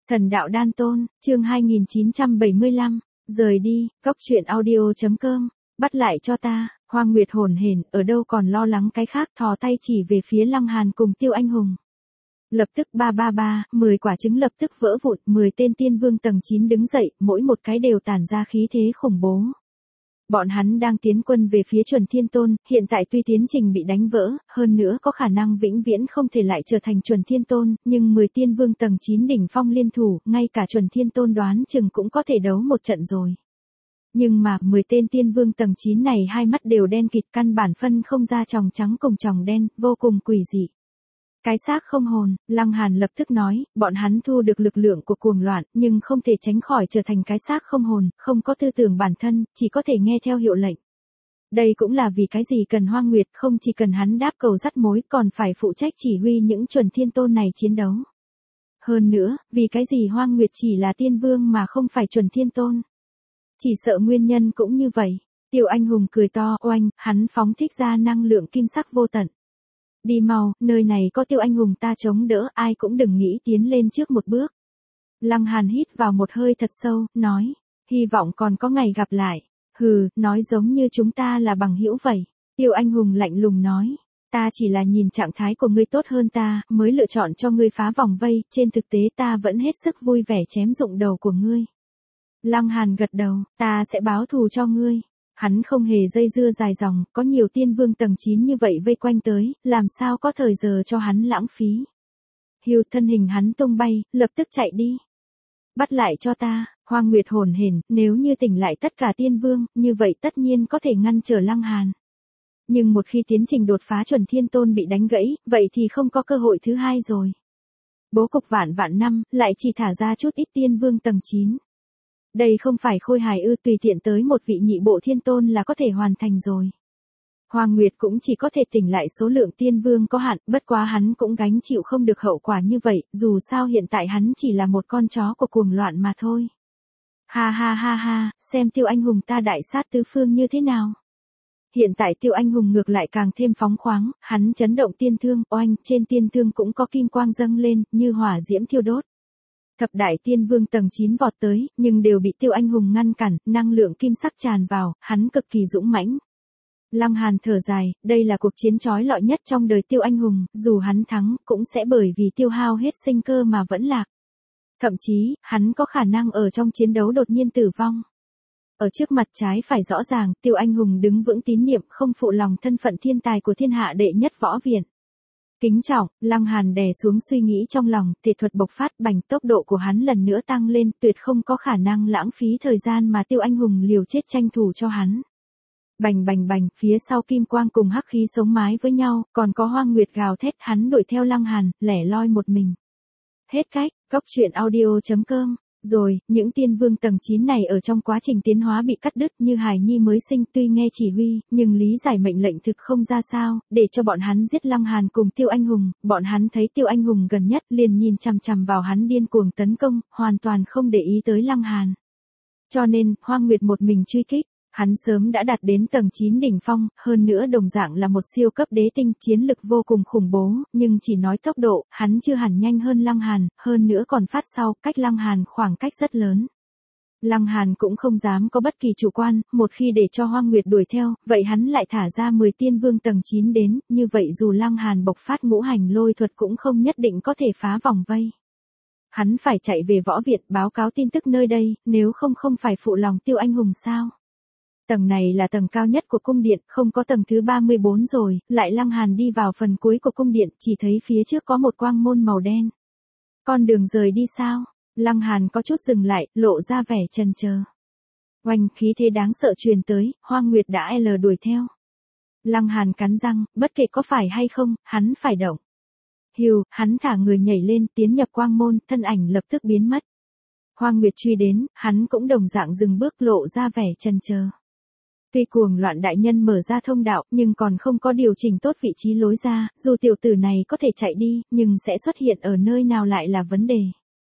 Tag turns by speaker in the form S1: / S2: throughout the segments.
S1: Thần đạo đan tôn, chương 2975, rời đi, cốc truyện audio.com, bắt lại cho ta, Hoang Nguyệt hồn hển, ở đâu còn lo lắng cái khác, thò tay chỉ về phía Lăng Hàn cùng Tiêu Anh Hùng. Lập tức 10 quả trứng lập tức vỡ vụn, 10 tên tiên vương tầng 9 đứng dậy, mỗi một cái đều tản ra khí thế khủng bố. Bọn hắn đang tiến quân về phía Chuẩn Thiên Tôn, hiện tại tuy tiến trình bị đánh vỡ, hơn nữa có khả năng vĩnh viễn không thể lại trở thành Chuẩn Thiên Tôn, nhưng 10 tiên vương tầng 9 đỉnh phong liên thủ, ngay cả Chuẩn Thiên Tôn đoán chừng cũng có thể đấu một trận rồi. Nhưng mà, 10 tên tiên vương tầng 9 này hai mắt đều đen kịt, căn bản phân không ra tròng trắng cùng tròng đen, vô cùng quỷ dị. Cái xác không hồn, Lăng Hàn lập tức nói, bọn hắn thu được lực lượng của cuồng loạn, nhưng không thể tránh khỏi trở thành cái xác không hồn, không có tư tưởng bản thân, chỉ có thể nghe theo hiệu lệnh. Đây cũng là vì cái gì cần Hoang Nguyệt, không chỉ cần hắn đáp cầu dắt mối, còn phải phụ trách chỉ huy những Chuẩn Thiên Tôn này chiến đấu. Hơn nữa, vì cái gì Hoang Nguyệt chỉ là tiên vương mà không phải Chuẩn Thiên Tôn. Chỉ sợ nguyên nhân cũng như vậy. Tiêu Anh Hùng cười to, oanh, hắn phóng thích ra năng lượng kim sắc vô tận. Đi mau, nơi này có Tiêu Anh Hùng ta chống đỡ, ai cũng đừng nghĩ tiến lên trước một bước. Lăng Hàn hít vào một hơi thật sâu, nói, hy vọng còn có ngày gặp lại. Hừ, nói giống như chúng ta là bằng hữu vậy. Tiêu Anh Hùng lạnh lùng nói, ta chỉ là nhìn trạng thái của ngươi tốt hơn ta, mới lựa chọn cho ngươi phá vòng vây, trên thực tế ta vẫn hết sức vui vẻ chém rụng đầu của ngươi. Lăng Hàn gật đầu, ta sẽ báo thù cho ngươi. Hắn không hề dây dưa dài dòng, có nhiều tiên vương tầng 9 như vậy vây quanh tới, làm sao có thời giờ cho hắn lãng phí. Hiu, thân hình hắn tung bay, lập tức chạy đi. Bắt lại cho ta, Hoang Nguyệt hồn hển, nếu như tỉnh lại tất cả tiên vương, như vậy tất nhiên có thể ngăn trở Lăng Hàn. Nhưng một khi tiến trình đột phá Chuẩn Thiên Tôn bị đánh gãy, vậy thì không có cơ hội thứ hai rồi. Bố cục vạn năm, lại chỉ thả ra chút ít tiên vương tầng 9. Đây không phải khôi hài ư, tùy tiện tới một vị nhị bộ thiên tôn là có thể hoàn thành rồi. Hoang Nguyệt cũng chỉ có thể tỉnh lại số lượng tiên vương có hạn, bất quá hắn cũng gánh chịu không được hậu quả như vậy, dù sao hiện tại hắn chỉ là một con chó của cuồng loạn mà thôi. Ha, xem Tiêu Anh Hùng ta đại sát tứ phương như thế nào. Hiện tại Tiêu Anh Hùng ngược lại càng thêm phóng khoáng, hắn chấn động tiên thương, oanh, trên tiên thương cũng có kim quang dâng lên, như hỏa diễm thiêu đốt. Thập đại tiên vương tầng 9 vọt tới, nhưng đều bị Tiêu Anh Hùng ngăn cản, năng lượng kim sắc tràn vào, hắn cực kỳ dũng mãnh. Lăng Hàn thở dài, đây là cuộc chiến chói lọi nhất trong đời Tiêu Anh Hùng, dù hắn thắng, cũng sẽ bởi vì tiêu hao hết sinh cơ mà vẫn lạc. Thậm chí, hắn có khả năng ở trong chiến đấu đột nhiên tử vong. Ở trước mặt trái phải rõ ràng, Tiêu Anh Hùng đứng vững tín niệm, không phụ lòng thân phận thiên tài của thiên hạ đệ nhất võ viện. Kính trọng, Lăng Hàn đè xuống suy nghĩ trong lòng, thể thuật bộc phát bành, tốc độ của hắn lần nữa tăng lên, tuyệt không có khả năng lãng phí thời gian mà Tiêu Anh Hùng liều chết tranh thủ cho hắn. Bành, phía sau kim quang cùng hắc khí sống mái với nhau, còn có Hoang Nguyệt gào thét, hắn đuổi theo Lăng Hàn, lẻ loi một mình. Hết cách, cốc truyện audio.com. Rồi, những tiên vương tầng 9 này ở trong quá trình tiến hóa bị cắt đứt như hài nhi mới sinh, tuy nghe chỉ huy, nhưng lý giải mệnh lệnh thực không ra sao, để cho bọn hắn giết Lăng Hàn cùng Tiêu Anh Hùng, bọn hắn thấy Tiêu Anh Hùng gần nhất liền nhìn chằm chằm vào hắn điên cuồng tấn công, hoàn toàn không để ý tới Lăng Hàn. Cho nên, Hoang Nguyệt một mình truy kích. Hắn sớm đã đạt đến tầng 9 đỉnh phong, hơn nữa đồng dạng là một siêu cấp đế tinh, chiến lực vô cùng khủng bố, nhưng chỉ nói tốc độ, hắn chưa hẳn nhanh hơn Lăng Hàn, hơn nữa còn phát sau, cách Lăng Hàn khoảng cách rất lớn. Lăng Hàn cũng không dám có bất kỳ chủ quan, một khi để cho Hoang Nguyệt đuổi theo, vậy hắn lại thả ra 10 tiên vương tầng 9 đến, như vậy dù Lăng Hàn bộc phát ngũ hành lôi thuật cũng không nhất định có thể phá vòng vây. Hắn phải chạy về võ viện báo cáo tin tức nơi đây, nếu không phải phụ lòng Tiêu Anh Hùng sao? Tầng này là tầng cao nhất của cung điện, không có tầng thứ 34 rồi, lại Lăng Hàn đi vào phần cuối của cung điện, chỉ thấy phía trước có một quang môn màu đen. Con đường rời đi sao? Lăng Hàn có chút dừng lại, lộ ra vẻ chần chờ. Oanh, khí thế đáng sợ truyền tới, Hoang Nguyệt đã đuổi theo. Lăng Hàn cắn răng, bất kể có phải hay không, hắn phải động. Hiu, hắn thả người nhảy lên, tiến nhập quang môn, thân ảnh lập tức biến mất. Hoang Nguyệt truy đến, hắn cũng đồng dạng dừng bước, lộ ra vẻ chần chờ. Tuy cuồng loạn đại nhân mở ra thông đạo, nhưng còn không có điều chỉnh tốt vị trí lối ra, dù tiểu tử này có thể chạy đi, nhưng sẽ xuất hiện ở nơi nào lại là vấn đề.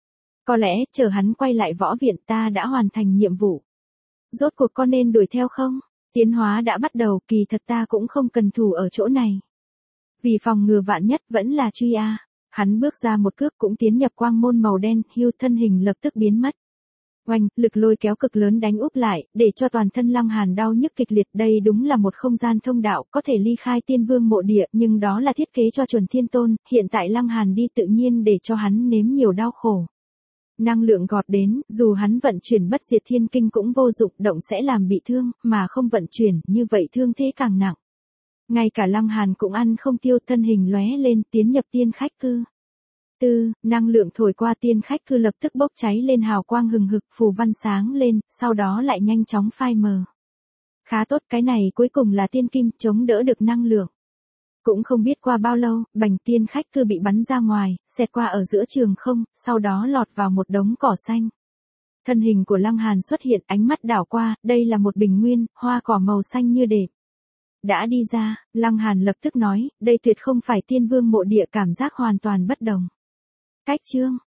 S1: Có lẽ, chờ hắn quay lại võ viện ta đã hoàn thành nhiệm vụ. Rốt cuộc có nên đuổi theo không? Tiến hóa đã bắt đầu, kỳ thật ta cũng không cần thủ ở chỗ này. Vì phòng ngừa vạn nhất vẫn là truy a. Hắn bước ra một cước cũng tiến nhập quang môn màu đen, hưu thân hình lập tức biến mất. Oanh, lực lôi kéo cực lớn đánh úp lại, để cho toàn thân Lăng Hàn đau nhức kịch liệt. Đây đúng là một không gian thông đạo, có thể ly khai Tiên Vương mộ địa, nhưng đó là thiết kế cho Chuẩn Thiên Tôn, hiện tại Lăng Hàn đi tự nhiên để cho hắn nếm nhiều đau khổ. Năng lượng gọt đến, dù hắn vận chuyển bất diệt thiên kinh cũng vô dụng, động sẽ làm bị thương, mà không vận chuyển, như vậy thương thế càng nặng. Ngay cả Lăng Hàn cũng ăn không tiêu, thân hình lóe lên, tiến nhập tiên khách cư. Năng lượng thổi qua tiên khách cư lập tức bốc cháy lên, hào quang hừng hực, phù văn sáng lên, sau đó lại nhanh chóng phai mờ. Khá tốt, cái này cuối cùng là tiên kim, chống đỡ được năng lượng. Cũng không biết qua bao lâu, bành tiên khách cư bị bắn ra ngoài, xẹt qua ở giữa trường không, sau đó lọt vào một đống cỏ xanh. Thân hình của Lăng Hàn xuất hiện, ánh mắt đảo qua, đây là một bình nguyên, hoa cỏ màu xanh như đệp. Đã đi ra, Lăng Hàn lập tức nói, đây tuyệt không phải Tiên Vương mộ địa, cảm giác hoàn toàn bất đồng. Cách chương